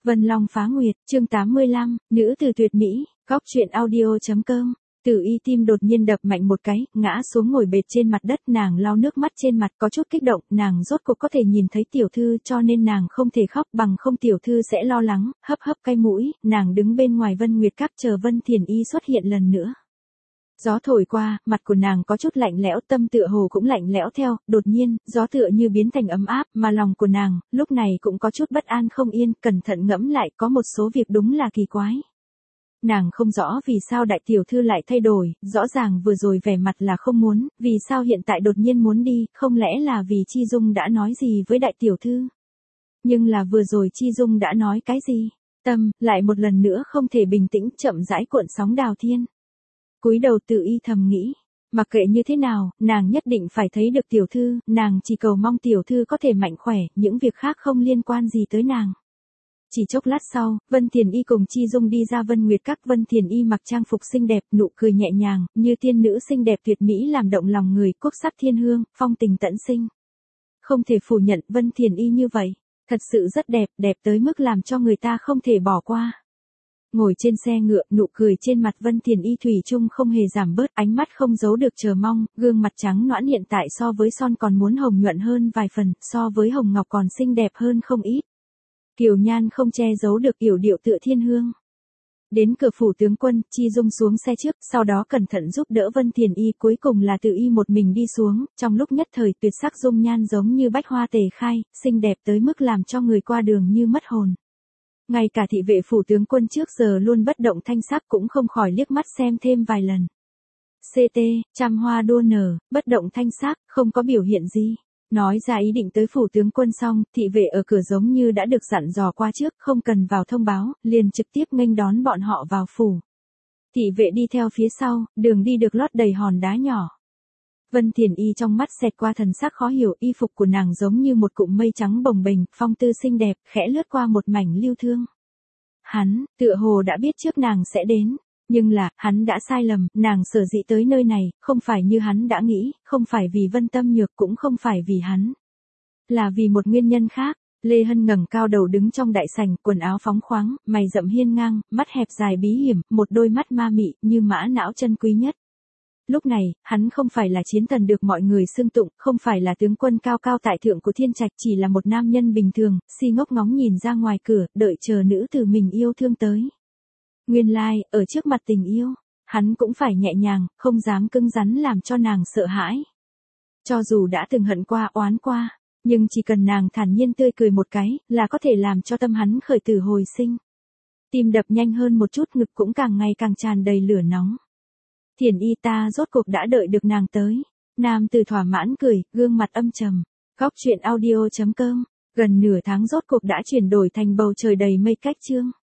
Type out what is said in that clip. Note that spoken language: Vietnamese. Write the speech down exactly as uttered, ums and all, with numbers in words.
Vân Long Phá Nguyệt, chương tám mươi lăm, nữ từ tuyệt mỹ, góc truyện audio.com. Tử Y tim đột nhiên đập mạnh một cái, ngã xuống ngồi bệt trên mặt đất, nàng lau nước mắt trên mặt, có chút kích động, nàng rốt cuộc có thể nhìn thấy tiểu thư, cho nên nàng không thể khóc, bằng không tiểu thư sẽ lo lắng, hấp hấp cái mũi, nàng đứng bên ngoài Vân Nguyệt Các chờ Vân Thiền Y xuất hiện lần nữa. Gió thổi qua, mặt của nàng có chút lạnh lẽo, tâm tựa hồ cũng lạnh lẽo theo, đột nhiên, gió tựa như biến thành ấm áp, mà lòng của nàng, lúc này cũng có chút bất an không yên, cẩn thận ngẫm lại, có một số việc đúng là kỳ quái. Nàng không rõ vì sao đại tiểu thư lại thay đổi, rõ ràng vừa rồi vẻ mặt là không muốn, vì sao hiện tại đột nhiên muốn đi, không lẽ là vì Chi Dung đã nói gì với đại tiểu thư? Nhưng là vừa rồi Chi Dung đã nói cái gì? Tâm, lại một lần nữa không thể bình tĩnh, chậm rãi cuộn sóng đào thiên. Cúi đầu Tử Y thầm nghĩ, mặc kệ như thế nào, nàng nhất định phải thấy được tiểu thư, nàng chỉ cầu mong tiểu thư có thể mạnh khỏe, những việc khác không liên quan gì tới nàng. Chỉ chốc lát sau, Vân Thiền Y cùng Chi Dung đi ra Vân Nguyệt Các. Vân Thiền Y mặc trang phục xinh đẹp, nụ cười nhẹ nhàng, như tiên nữ xinh đẹp tuyệt mỹ làm động lòng người, quốc sắc thiên hương, phong tình tận sinh. Không thể phủ nhận Vân Thiền Y như vậy, thật sự rất đẹp, đẹp tới mức làm cho người ta không thể bỏ qua. Ngồi trên xe ngựa, nụ cười trên mặt Vân Thiền Y thủy chung không hề giảm bớt, ánh mắt không giấu được chờ mong, gương mặt trắng nõn hiện tại so với son còn muốn hồng nhuận hơn vài phần, so với hồng ngọc còn xinh đẹp hơn không ít. Kiều nhan không che giấu được yểu điệu tựa thiên hương. Đến cửa phủ tướng quân, Chi Dung xuống xe trước, sau đó cẩn thận giúp đỡ Vân Thiền Y, cuối cùng là Tử Y một mình đi xuống, trong lúc nhất thời tuyệt sắc dung nhan giống như bách hoa tề khai, xinh đẹp tới mức làm cho người qua đường như mất hồn. Ngay cả thị vệ phủ tướng quân trước giờ luôn bất động thanh sắc cũng không khỏi liếc mắt xem thêm vài lần. xê tê, trăm hoa đua nở, bất động thanh sắc, không có biểu hiện gì. Nói ra ý định tới phủ tướng quân xong, thị vệ ở cửa giống như đã được dặn dò qua trước, không cần vào thông báo, liền trực tiếp nghênh đón bọn họ vào phủ. Thị vệ đi theo phía sau, đường đi được lót đầy hòn đá nhỏ. Vân Thiền Y trong mắt xẹt qua thần sắc khó hiểu, y phục của nàng giống như một cụm mây trắng bồng bềnh, phong tư xinh đẹp, khẽ lướt qua một mảnh lưu thương. Hắn, tựa hồ đã biết trước nàng sẽ đến. Nhưng là, hắn đã sai lầm, nàng sở dĩ tới nơi này, không phải như hắn đã nghĩ, không phải vì Vân Tâm Nhược, cũng không phải vì hắn. Là vì một nguyên nhân khác. Lê Hân ngẩng cao đầu đứng trong đại sảnh, quần áo phóng khoáng, mày rậm hiên ngang, mắt hẹp dài bí hiểm, một đôi mắt ma mị, như mã não chân quý nhất. Lúc này, hắn không phải là chiến thần được mọi người xưng tụng, không phải là tướng quân cao cao tại thượng của thiên trạch, chỉ là một nam nhân bình thường, si ngốc ngóng nhìn ra ngoài cửa, đợi chờ nữ tử mình yêu thương tới. Nguyên lai, like, ở trước mặt tình yêu, hắn cũng phải nhẹ nhàng, không dám cứng rắn làm cho nàng sợ hãi. Cho dù đã từng hận qua oán qua, nhưng chỉ cần nàng thản nhiên tươi cười một cái, là có thể làm cho tâm hắn khởi tử hồi sinh. Tim đập nhanh hơn một chút, ngực cũng càng ngày càng tràn đầy lửa nóng. Thiền Y ta rốt cuộc đã đợi được nàng tới. Nam tử thỏa mãn cười, gương mặt âm trầm. Góc truyện audio.com. Gần nửa tháng rốt cuộc đã chuyển đổi thành bầu trời đầy mây cách chương.